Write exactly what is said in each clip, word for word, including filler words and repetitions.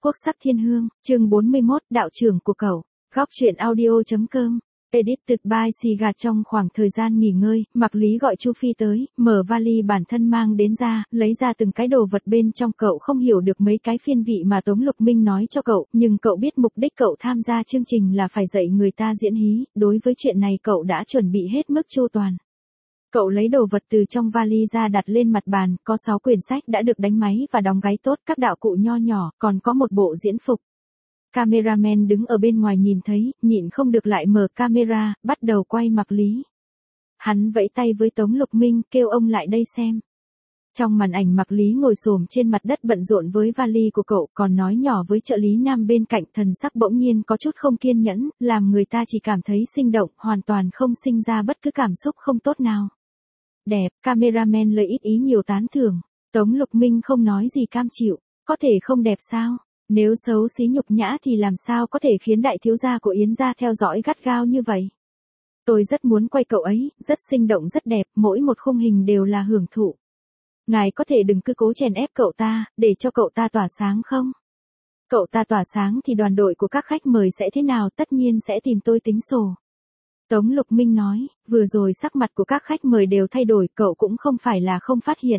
Quốc sắc thiên hương, chương bốn mươi mốt, đạo trưởng của cậu. Góc truyện audio.com. Edited by Siga. Trong khoảng thời gian nghỉ ngơi, Mạc Lý gọi Chu Phi tới, mở vali bản thân mang đến ra, lấy ra từng cái đồ vật bên trong. Cậu không hiểu được mấy cái phiên vị mà Tống Lục Minh nói cho cậu, nhưng cậu biết mục đích cậu tham gia chương trình là phải dạy người ta diễn hí, đối với chuyện này cậu đã chuẩn bị hết mức chu toàn. Cậu lấy đồ vật từ trong vali ra đặt lên mặt bàn, có sáu quyển sách đã được đánh máy và đóng gáy tốt, các đạo cụ nho nhỏ, còn có một bộ diễn phục. Cameraman đứng ở bên ngoài nhìn thấy, nhịn không được lại mở camera, bắt đầu quay Mạc Lý. Hắn vẫy tay với Tống Lục Minh, kêu ông lại đây xem. Trong màn ảnh Mạc Lý ngồi xổm trên mặt đất bận rộn với vali của cậu, còn nói nhỏ với trợ lý nam bên cạnh. Thần sắc bỗng nhiên có chút không kiên nhẫn, làm người ta chỉ cảm thấy sinh động, hoàn toàn không sinh ra bất cứ cảm xúc không tốt nào. Đẹp, cameraman lời ít ý nhiều tán thưởng. Tống Lục Minh không nói gì cam chịu, có thể không đẹp sao? Nếu xấu xí nhục nhã thì làm sao có thể khiến đại thiếu gia của Yến gia theo dõi gắt gao như vậy? Tôi rất muốn quay cậu ấy, rất sinh động rất đẹp, mỗi một khung hình đều là hưởng thụ. Ngài có thể đừng cứ cố chèn ép cậu ta, để cho cậu ta tỏa sáng không? Cậu ta tỏa sáng thì đoàn đội của các khách mời sẽ thế nào? Tất nhiên sẽ tìm tôi tính sổ. Tống Lục Minh nói, vừa rồi sắc mặt của các khách mời đều thay đổi, cậu cũng không phải là không phát hiện.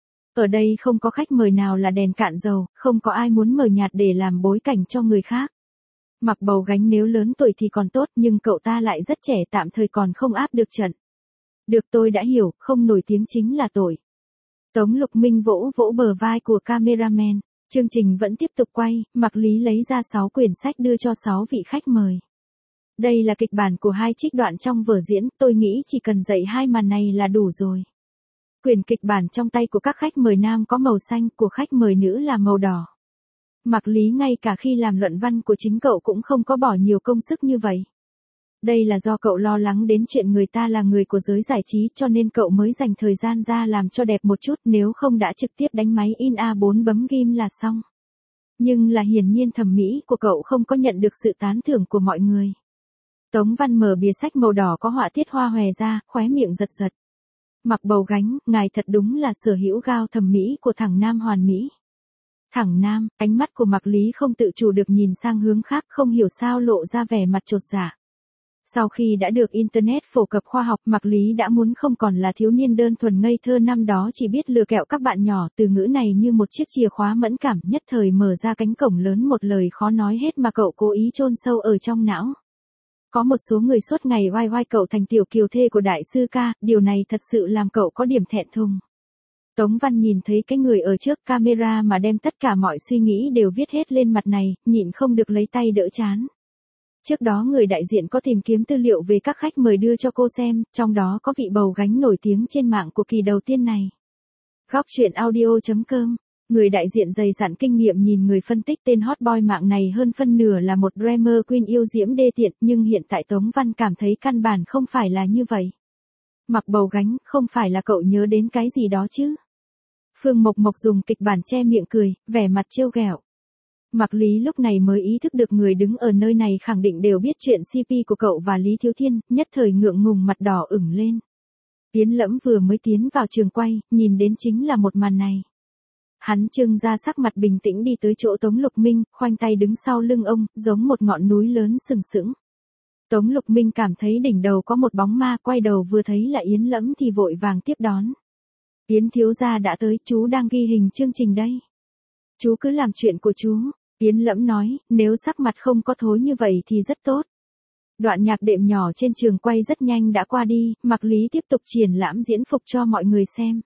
Ở đây không có khách mời nào là đèn cạn dầu, không có ai muốn mờ nhạt để làm bối cảnh cho người khác. Mặc Bầu Gánh nếu lớn tuổi thì còn tốt, nhưng cậu ta lại rất trẻ, tạm thời còn không áp được trận. Được, tôi đã hiểu, không nổi tiếng chính là tội. Tống Lục Minh vỗ vỗ bờ vai của cameraman. Chương trình vẫn tiếp tục quay, Mạc Lý lấy ra sáu quyển sách đưa cho sáu vị khách mời. Đây là kịch bản của hai trích đoạn trong vở diễn, tôi nghĩ chỉ cần dạy hai màn này là đủ rồi. Quyển kịch bản trong tay của các khách mời nam có màu xanh, của khách mời nữ là màu đỏ. Mạc Lý ngay cả khi làm luận văn của chính cậu cũng không có bỏ nhiều công sức như vậy. Đây là do cậu lo lắng đến chuyện người ta là người của giới giải trí, cho nên cậu mới dành thời gian ra làm cho đẹp một chút, nếu không đã trực tiếp đánh máy in A bốn bấm ghim là xong. Nhưng là hiển nhiên thẩm mỹ của cậu không có nhận được sự tán thưởng của mọi người. Tống Văn mở bìa sách màu đỏ có họa tiết hoa hòe ra, khóe miệng giật giật. Mặc Bầu Gánh, ngài thật đúng là sở hữu gao thẩm mỹ của thằng nam hoàn mỹ. Thằng nam, ánh mắt của Mạc Lý không tự chủ được nhìn sang hướng khác, không hiểu sao lộ ra vẻ mặt chột dạ. Sau khi đã được Internet phổ cập khoa học, Mạc Lý đã muốn không còn là thiếu niên đơn thuần ngây thơ năm đó chỉ biết lừa kẹo các bạn nhỏ. Từ ngữ này như một chiếc chìa khóa mẫn cảm, nhất thời mở ra cánh cổng lớn, một lời khó nói hết mà cậu cố ý chôn sâu ở trong não. Có một số người suốt ngày oai oai cậu thành tiểu kiều thê của đại sư ca, điều này thật sự làm cậu có điểm thẹn thùng. Tống Văn nhìn thấy cái người ở trước camera mà đem tất cả mọi suy nghĩ đều viết hết lên mặt này, nhịn không được lấy tay đỡ trán. Trước đó người đại diện có tìm kiếm tư liệu về các khách mời đưa cho cô xem, trong đó có vị Bầu Gánh nổi tiếng trên mạng của kỳ đầu tiên này. Góc truyện audio.com. Người đại diện dày dặn kinh nghiệm nhìn người phân tích tên hot boy mạng này hơn phân nửa là một drama queen yêu diễm đê tiện, nhưng hiện tại Tống Văn cảm thấy căn bản không phải là như vậy. Mặc Bầu Gánh, không phải là cậu nhớ đến cái gì đó chứ? Phương Mộc Mộc dùng kịch bản che miệng cười, vẻ mặt trêu ghẹo. Mạc Lý lúc này mới ý thức được người đứng ở nơi này khẳng định đều biết chuyện xê pê của cậu và Lý Thiếu Thiên, nhất thời ngượng ngùng mặt đỏ ửng lên. Yến Lẫm vừa mới tiến vào trường quay, nhìn đến chính là một màn này. Hắn trưng ra sắc mặt bình tĩnh đi tới chỗ Tống Lục Minh, khoanh tay đứng sau lưng ông, giống một ngọn núi lớn sừng sững. Tống Lục Minh cảm thấy đỉnh đầu có một bóng ma, quay đầu vừa thấy là Yến Lẫm thì vội vàng tiếp đón. Yến thiếu gia đã tới, chú đang ghi hình chương trình đây. Chú cứ làm chuyện của chú. Yến Lẫm nói, nếu sắc mặt không có thối như vậy thì rất tốt. Đoạn nhạc đệm nhỏ trên trường quay rất nhanh đã qua đi, Mạc Lý tiếp tục triển lãm diễn phục cho mọi người xem.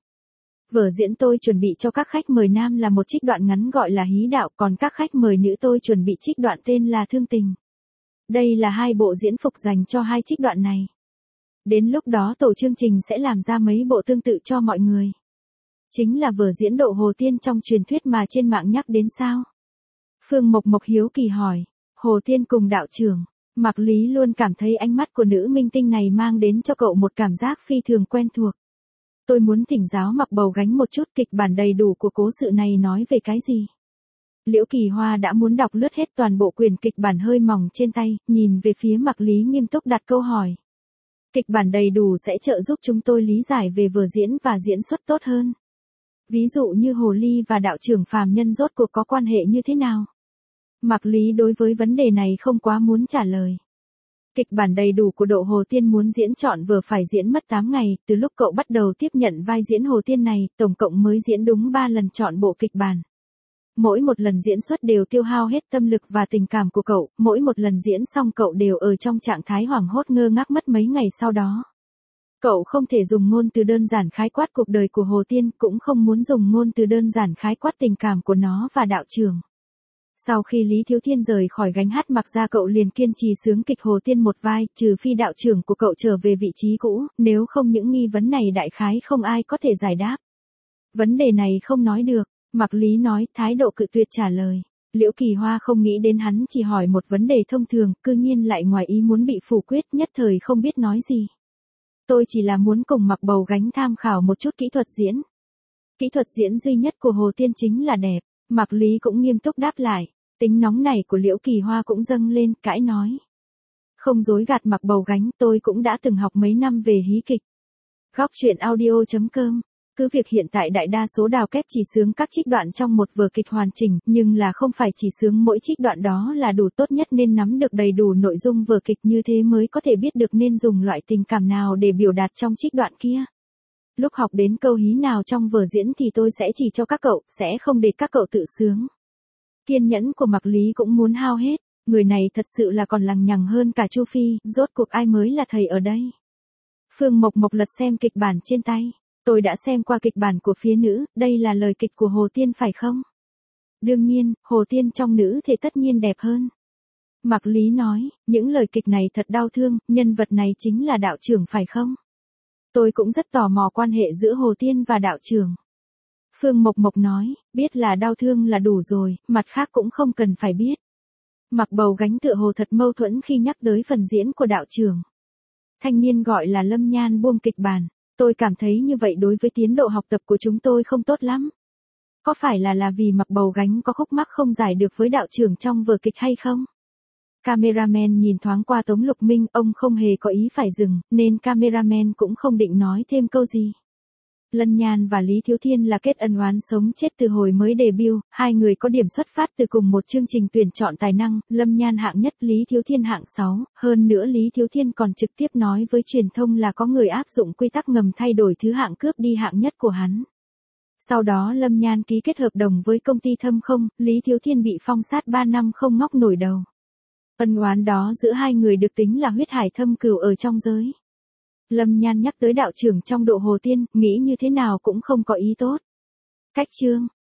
Vở diễn tôi chuẩn bị cho các khách mời nam là một trích đoạn ngắn gọi là hí đạo, còn các khách mời nữ tôi chuẩn bị trích đoạn tên là thương tình. Đây là hai bộ diễn phục dành cho hai trích đoạn này. Đến lúc đó tổ chương trình sẽ làm ra mấy bộ tương tự cho mọi người. Chính là vở diễn Độ Hồ Tiên trong truyền thuyết mà trên mạng nhắc đến sao? Phương Mộc Mộc hiếu kỳ hỏi. Hồ Tiên cùng đạo trưởng. Mạc Lý luôn cảm thấy ánh mắt của nữ minh tinh này mang đến cho cậu một cảm giác phi thường quen thuộc. Tôi muốn thỉnh giáo Mặc Bầu Gánh một chút, kịch bản đầy đủ của cố sự này nói về cái gì? Liễu Kỳ Hoa đã muốn đọc lướt hết toàn bộ quyển kịch bản hơi mỏng trên tay, nhìn về phía Mạc Lý nghiêm túc đặt câu hỏi. Kịch bản đầy đủ sẽ trợ giúp chúng tôi lý giải về vở diễn và diễn xuất tốt hơn. Ví dụ như Hồ Ly và đạo trưởng phàm nhân rốt cuộc có quan hệ như thế nào? Mạc Lý đối với vấn đề này không quá muốn trả lời. Kịch bản đầy đủ của Độ Hồ Tiên muốn diễn trọn vừa phải diễn mất tám ngày, từ lúc cậu bắt đầu tiếp nhận vai diễn Hồ Tiên này, tổng cộng mới diễn đúng ba lần trọn bộ kịch bản. Mỗi một lần diễn xuất đều tiêu hao hết tâm lực và tình cảm của cậu, mỗi một lần diễn xong cậu đều ở trong trạng thái hoảng hốt ngơ ngác mất mấy ngày sau đó. Cậu không thể dùng ngôn từ đơn giản khái quát cuộc đời của Hồ Tiên, cũng không muốn dùng ngôn từ đơn giản khái quát tình cảm của nó và đạo trưởng. Sau khi Lý Thiếu Thiên rời khỏi gánh hát mặc ra cậu liền kiên trì sướng kịch Hồ Tiên một vai, trừ phi đạo trưởng của cậu trở về vị trí cũ, nếu không những nghi vấn này đại khái không ai có thể giải đáp. Vấn đề này không nói được, Mạc Lý nói, thái độ cự tuyệt trả lời. Liễu Kỳ Hoa không nghĩ đến hắn chỉ hỏi một vấn đề thông thường, cư nhiên lại ngoài ý muốn bị phủ quyết, nhất thời không biết nói gì. Tôi chỉ là muốn cùng Mạc Bầu Gánh tham khảo một chút kỹ thuật diễn. Kỹ thuật diễn duy nhất của Hồ Tiên chính là đẹp. Mạc Lý cũng nghiêm túc đáp lại. Tính nóng này của Liễu Kỳ Hoa cũng dâng lên, cãi nói. Không dối gạt Mạc Bầu Gánh, tôi cũng đã từng học mấy năm về hí kịch. Góc truyện audio chấm com. Cứ việc hiện tại đại đa số đào kép chỉ sướng các trích đoạn trong một vở kịch hoàn chỉnh, nhưng là không phải chỉ sướng mỗi trích đoạn đó là đủ, tốt nhất nên nắm được đầy đủ nội dung vở kịch, như thế mới có thể biết được nên dùng loại tình cảm nào để biểu đạt trong trích đoạn kia. Lúc học đến câu hí nào trong vở diễn thì tôi sẽ chỉ cho các cậu, sẽ không để các cậu tự sướng. Kiên nhẫn của Mạc Lý cũng muốn hao hết, người này thật sự là còn lằng nhằng hơn cả Chu Phi, rốt cuộc ai mới là thầy ở đây. Phương Mộc Mộc lật xem kịch bản trên tay. Tôi đã xem qua kịch bản của phía nữ, đây là lời kịch của Hồ Tiên phải không? Đương nhiên, Hồ Tiên trong nữ thì tất nhiên đẹp hơn. Mạc Lý nói, những lời kịch này thật đau thương, nhân vật này chính là đạo trưởng phải không? Tôi cũng rất tò mò quan hệ giữa Hồ Tiên và đạo trưởng. Phương Mộc Mộc nói, biết là đau thương là đủ rồi, mặt khác cũng không cần phải biết. Mạc Bầu Gánh tựa hồ thật mâu thuẫn khi nhắc tới phần diễn của đạo trưởng. Thanh niên gọi là Lâm Nhan buông kịch bản. Tôi cảm thấy như vậy đối với tiến độ học tập của chúng tôi không tốt lắm. Có phải là là vì Mạc Bầu Gánh có khúc mắc không giải được với đạo trưởng trong vở kịch hay không? Cameraman nhìn thoáng qua Tống Lục Minh, ông không hề có ý phải dừng, nên cameraman cũng không định nói thêm câu gì. Lân Nhan và Lý Thiếu Thiên là kết ân oán sống chết từ hồi mới debut, hai người có điểm xuất phát từ cùng một chương trình tuyển chọn tài năng, Lâm Nhan hạng nhất, Lý Thiếu Thiên hạng sáu, hơn nữa Lý Thiếu Thiên còn trực tiếp nói với truyền thông là có người áp dụng quy tắc ngầm thay đổi thứ hạng cướp đi hạng nhất của hắn. Sau đó Lâm Nhan ký kết hợp đồng với công ty Thâm Không, Lý Thiếu Thiên bị phong sát ba năm không ngóc nổi đầu. Ân oán đó giữa hai người được tính là huyết hải thâm cừu ở trong giới. Lâm Nhan nhắc tới đạo trưởng trong Độ Hồ Tiên, nghĩ như thế nào cũng không có ý tốt. Cách chương